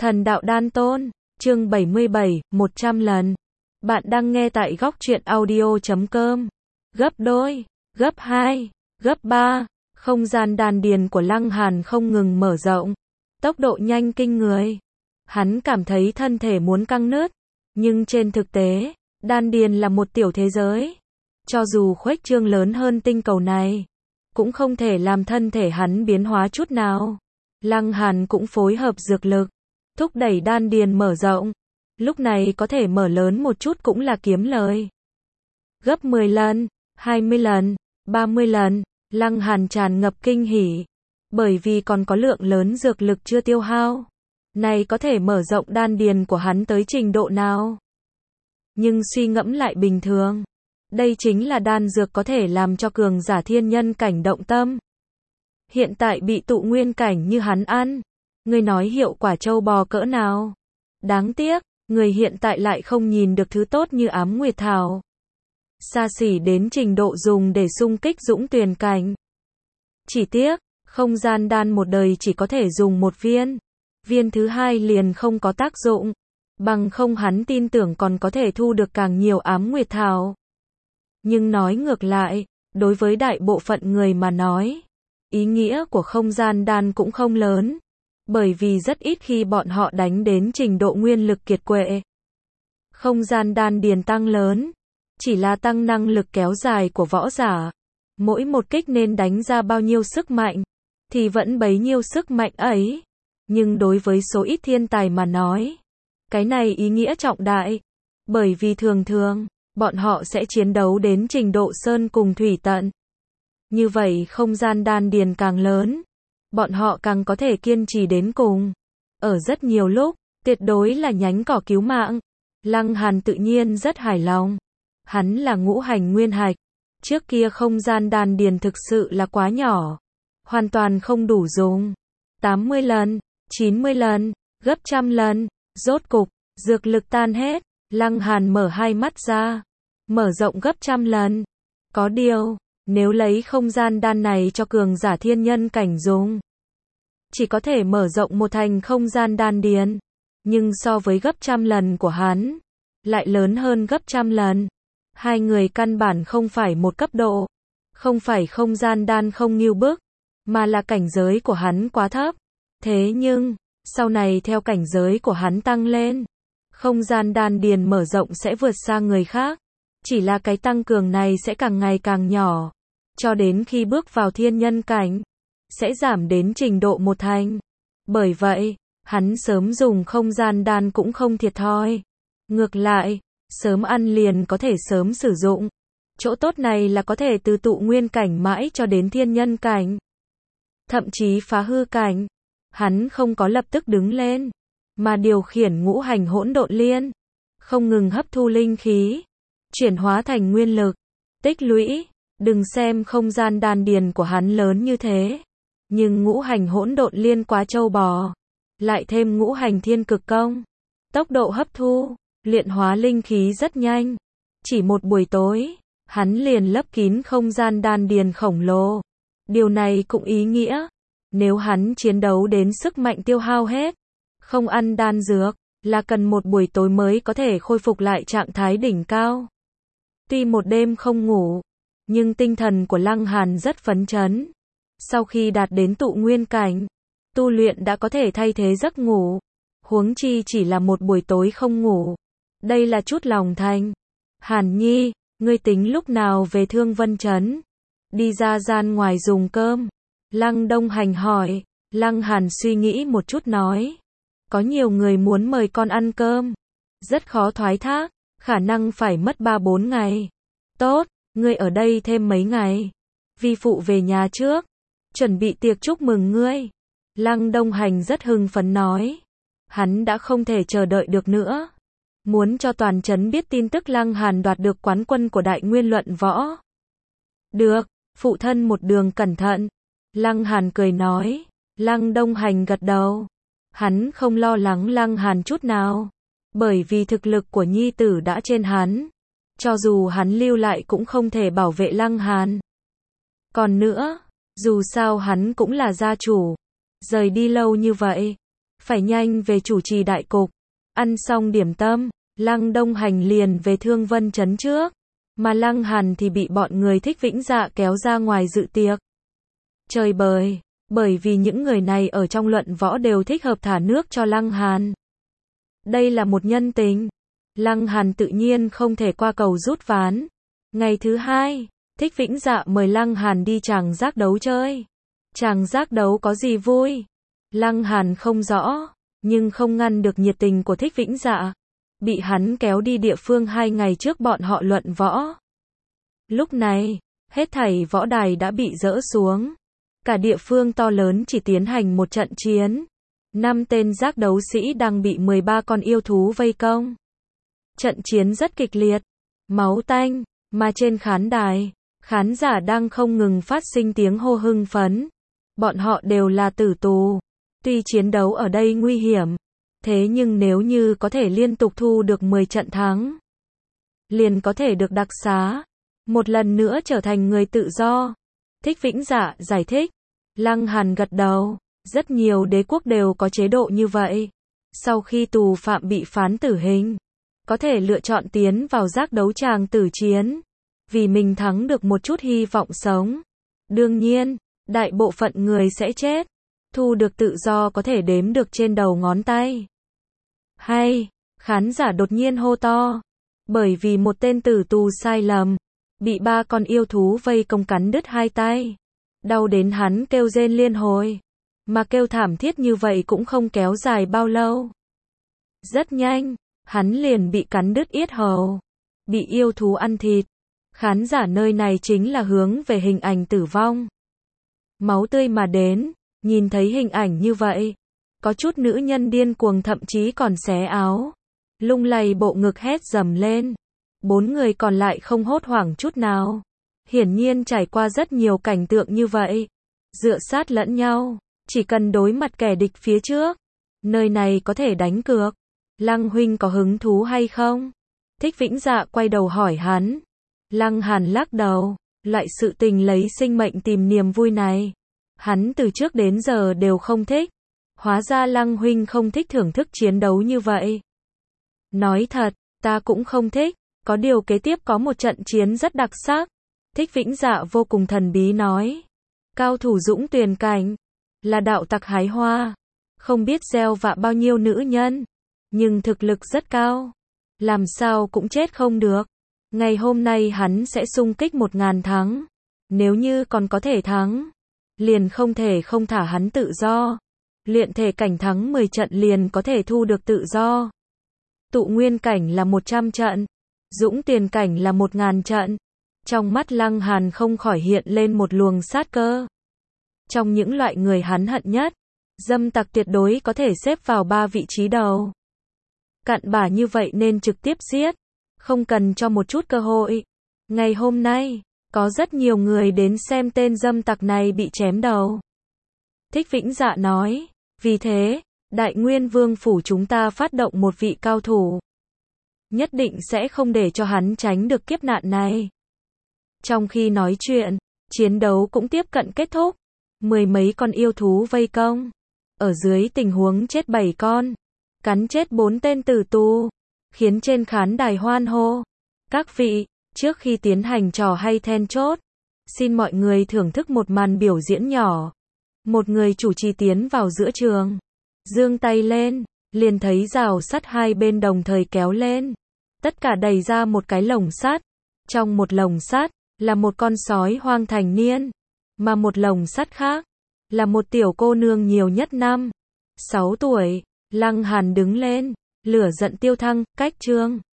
Thần đạo đan tôn, chương 77, 100 lần. Bạn đang nghe tại góc truyện audio.com. Gấp đôi, gấp 2, gấp 3, không gian đan điền của Lăng Hàn không ngừng mở rộng. Tốc độ nhanh kinh người. Hắn cảm thấy thân thể muốn căng nứt. Nhưng trên thực tế, đan điền là một tiểu thế giới. Cho dù khuếch trương lớn hơn tinh cầu này, cũng không thể làm thân thể hắn biến hóa chút nào. Lăng Hàn cũng phối hợp dược lực, thúc đẩy đan điền mở rộng. Lúc này có thể mở lớn một chút cũng là kiếm lời. Gấp 10 lần, 20 lần, 30 lần, Lăng Hàn tràn ngập kinh hỉ. Bởi vì còn có lượng lớn dược lực chưa tiêu hao. Này có thể mở rộng đan điền của hắn tới trình độ nào? Nhưng suy ngẫm lại bình thường. Đây chính là đan dược có thể làm cho cường giả thiên nhân cảnh động tâm. Hiện tại bị tụ nguyên cảnh như hắn ăn. Người nói hiệu quả trâu bò cỡ nào? Đáng tiếc, người hiện tại lại không nhìn được thứ tốt như ám nguyệt thảo. Xa xỉ đến trình độ dùng để xung kích dũng tuyền cảnh. Chỉ tiếc, không gian đan một đời chỉ có thể dùng một viên. Viên thứ hai liền không có tác dụng. Bằng không hắn tin tưởng còn có thể thu được càng nhiều ám nguyệt thảo. Nhưng nói ngược lại, đối với đại bộ phận người mà nói, ý nghĩa của không gian đan cũng không lớn. Bởi vì rất ít khi bọn họ đánh đến trình độ nguyên lực kiệt quệ. Không gian đan điền tăng lớn, chỉ là tăng năng lực kéo dài của võ giả. Mỗi một kích nên đánh ra bao nhiêu sức mạnh, thì vẫn bấy nhiêu sức mạnh ấy. Nhưng đối với số ít thiên tài mà nói, cái này ý nghĩa trọng đại. Bởi vì thường thường, bọn họ sẽ chiến đấu đến trình độ sơn cùng thủy tận. Như vậy không gian đan điền càng lớn, bọn họ càng có thể kiên trì đến cùng. Ở rất nhiều lúc, tuyệt đối là nhánh cỏ cứu mạng. Lăng Hàn tự nhiên rất hài lòng. Hắn là ngũ hành nguyên hạch. Trước kia không gian đan điền thực sự là quá nhỏ. Hoàn toàn không đủ dùng. 80 lần, 90 lần, gấp trăm lần. Rốt cục, dược lực tan hết. Lăng Hàn mở hai mắt ra. Mở rộng gấp trăm lần. Có điều, nếu lấy không gian đan này cho cường giả thiên nhân cảnh dùng, chỉ có thể mở rộng một thành không gian đan điền. Nhưng so với gấp trăm lần của hắn, lại lớn hơn gấp trăm lần. Hai người căn bản không phải một cấp độ. Không phải không gian đan không nghêu bức, mà là cảnh giới của hắn quá thấp. Thế nhưng, sau này theo cảnh giới của hắn tăng lên, không gian đan điền mở rộng sẽ vượt xa người khác. Chỉ là cái tăng cường này sẽ càng ngày càng nhỏ. Cho đến khi bước vào thiên nhân cảnh, sẽ giảm đến trình độ một thành. Bởi vậy, hắn sớm dùng không gian đan cũng không thiệt thòi. Ngược lại, sớm ăn liền có thể sớm sử dụng. Chỗ tốt này là có thể từ tụ nguyên cảnh mãi cho đến thiên nhân cảnh. Thậm chí phá hư cảnh. Hắn không có lập tức đứng lên, mà điều khiển ngũ hành hỗn độn liên. Không ngừng hấp thu linh khí, chuyển hóa thành nguyên lực, tích lũy. Đừng xem không gian đan điền của hắn lớn như thế. Nhưng ngũ hành hỗn độn liên quá trâu bò. Lại thêm ngũ hành thiên cực công. Tốc độ hấp thu, luyện hóa linh khí rất nhanh. Chỉ một buổi tối, hắn liền lấp kín không gian đan điền khổng lồ. Điều này cũng ý nghĩa, nếu hắn chiến đấu đến sức mạnh tiêu hao hết, không ăn đan dược, là cần một buổi tối mới có thể khôi phục lại trạng thái đỉnh cao. Tuy một đêm không ngủ, nhưng tinh thần của Lăng Hàn rất phấn chấn. Sau khi đạt đến tụ nguyên cảnh, tu luyện đã có thể thay thế giấc ngủ. Huống chi chỉ là một buổi tối không ngủ. Đây là chút lòng thành. Hàn Nhi, ngươi tính lúc nào về Thương Vân Trấn? Đi ra gian ngoài dùng cơm. Lăng Đông Hành hỏi. Lăng Hàn suy nghĩ một chút nói. Có nhiều người muốn mời con ăn cơm. Rất khó thoái thác, khả năng phải mất 3-4 ngày. Tốt, ngươi ở đây thêm mấy ngày. Vi phụ về nhà trước, chuẩn bị tiệc chúc mừng ngươi. Lăng Đông Hành rất hưng phấn nói. Hắn đã không thể chờ đợi được nữa. Muốn cho toàn trấn biết tin tức Lăng Hàn đoạt được quán quân của Đại Nguyên Luận Võ. Được, phụ thân một đường cẩn thận. Lăng Hàn cười nói. Lăng Đông Hành gật đầu. Hắn không lo lắng Lăng Hàn chút nào. Bởi vì thực lực của nhi tử đã trên hắn. Cho dù hắn lưu lại cũng không thể bảo vệ Lăng Hàn. Còn nữa, dù sao hắn cũng là gia chủ. Rời đi lâu như vậy, phải nhanh về chủ trì đại cục. Ăn xong điểm tâm, Lăng Đông Hành liền về Thương Vân Trấn trước, mà Lăng Hàn thì bị bọn người Thích Vĩnh Dạ kéo ra ngoài dự tiệc. Trời bời, bởi vì những người này ở trong luận võ đều thích hợp thả nước cho Lăng Hàn. Đây là một nhân tình. Lăng Hàn tự nhiên không thể qua cầu rút ván. Ngày thứ hai, Thích Vĩnh Dạ mời Lăng Hàn đi chàng giác đấu chơi. Chàng giác đấu có gì vui? Lăng Hàn không rõ, nhưng không ngăn được nhiệt tình của Thích Vĩnh Dạ. Bị hắn kéo đi địa phương 2 ngày trước bọn họ luận võ. Lúc này, hết thảy võ đài đã bị dỡ xuống. Cả địa phương to lớn chỉ tiến hành một trận chiến. 5 tên giác đấu sĩ đang bị 13 con yêu thú vây công. Trận chiến rất kịch liệt, máu tanh, mà trên khán đài, khán giả đang không ngừng phát sinh tiếng hô hưng phấn. Bọn họ đều là tử tù. Tuy chiến đấu ở đây nguy hiểm, thế nhưng nếu như có thể liên tục thu được 10 trận thắng, liền có thể được đặc xá, một lần nữa trở thành người tự do. Thích Vĩnh Dạ giải thích. Lăng Hàn gật đầu. Rất nhiều đế quốc đều có chế độ như vậy. Sau khi tù phạm bị phán tử hình, có thể lựa chọn tiến vào giác đấu tràng tử chiến, vì mình thắng được một chút hy vọng sống. Đương nhiên, đại bộ phận người sẽ chết. Thu được tự do có thể đếm được trên đầu ngón tay. Hay, khán giả đột nhiên hô to. Bởi vì một tên tử tù sai lầm, bị 3 con yêu thú vây công cắn đứt 2 tay. Đau đến hắn kêu rên liên hồi. Mà kêu thảm thiết như vậy cũng không kéo dài bao lâu. Rất nhanh, hắn liền bị cắn đứt yết hầu, bị yêu thú ăn thịt. Khán giả nơi này chính là hướng về hình ảnh tử vong. Máu tươi mà đến, nhìn thấy hình ảnh như vậy, có chút nữ nhân điên cuồng thậm chí còn xé áo, lung lay bộ ngực hét dầm lên. 4 người còn lại không hốt hoảng chút nào. Hiển nhiên trải qua rất nhiều cảnh tượng như vậy. Dựa sát lẫn nhau, chỉ cần đối mặt kẻ địch phía trước. Nơi này có thể đánh cược. Lăng huynh có hứng thú hay không? Thích Vĩnh Dạ quay đầu hỏi hắn. Lăng Hàn lắc đầu. Loại sự tình lấy sinh mệnh tìm niềm vui này, hắn từ trước đến giờ đều không thích. Hóa ra Lăng huynh không thích thưởng thức chiến đấu như vậy. Nói thật, ta cũng không thích. Có điều kế tiếp có một trận chiến rất đặc sắc. Thích Vĩnh Dạ vô cùng thần bí nói. Cao thủ Dũng Tuyền Cảnh, là đạo tặc hái hoa, không biết gieo vạ bao nhiêu nữ nhân, nhưng thực lực rất cao, làm sao cũng chết không được. Ngày hôm nay hắn sẽ xung kích 1000 thắng, nếu như còn có thể thắng, liền không thể không thả hắn tự do. Luyện thể cảnh thắng 10 trận liền có thể thu được tự do. Tụ nguyên cảnh là 100 trận, Dũng Tuyền Cảnh là 1000 trận. Trong mắt Lăng Hàn không khỏi hiện lên một luồng sát cơ. Trong những loại người hắn hận nhất, dâm tặc tuyệt đối có thể xếp vào 3 vị trí đầu. Cặn bã như vậy nên trực tiếp giết, không cần cho một chút cơ hội. Ngày hôm nay, có rất nhiều người đến xem tên dâm tặc này bị chém đầu. Thích Vĩnh Dạ nói, vì thế, Đại Nguyên Vương phủ chúng ta phát động một vị cao thủ. Nhất định sẽ không để cho hắn tránh được kiếp nạn này. Trong khi nói chuyện, chiến đấu cũng tiếp cận kết thúc. 10 mấy con yêu thú vây công. Ở dưới tình huống chết 7 con, cắn chết 4 tên tử tù, khiến trên khán đài hoan hô. Các vị, trước khi tiến hành trò hay then chốt, xin mọi người thưởng thức một màn biểu diễn nhỏ. Một người chủ trì tiến vào giữa trường, giương tay lên, liền thấy rào sắt hai bên đồng thời kéo lên. Tất cả đẩy ra một cái lồng sắt. Trong một lồng sắt là một con sói hoang thành niên, mà một lồng sắt khác là một tiểu cô nương nhiều nhất 5, 6 tuổi. Lăng Hàn đứng lên, lửa giận tiêu thăng, cách chương.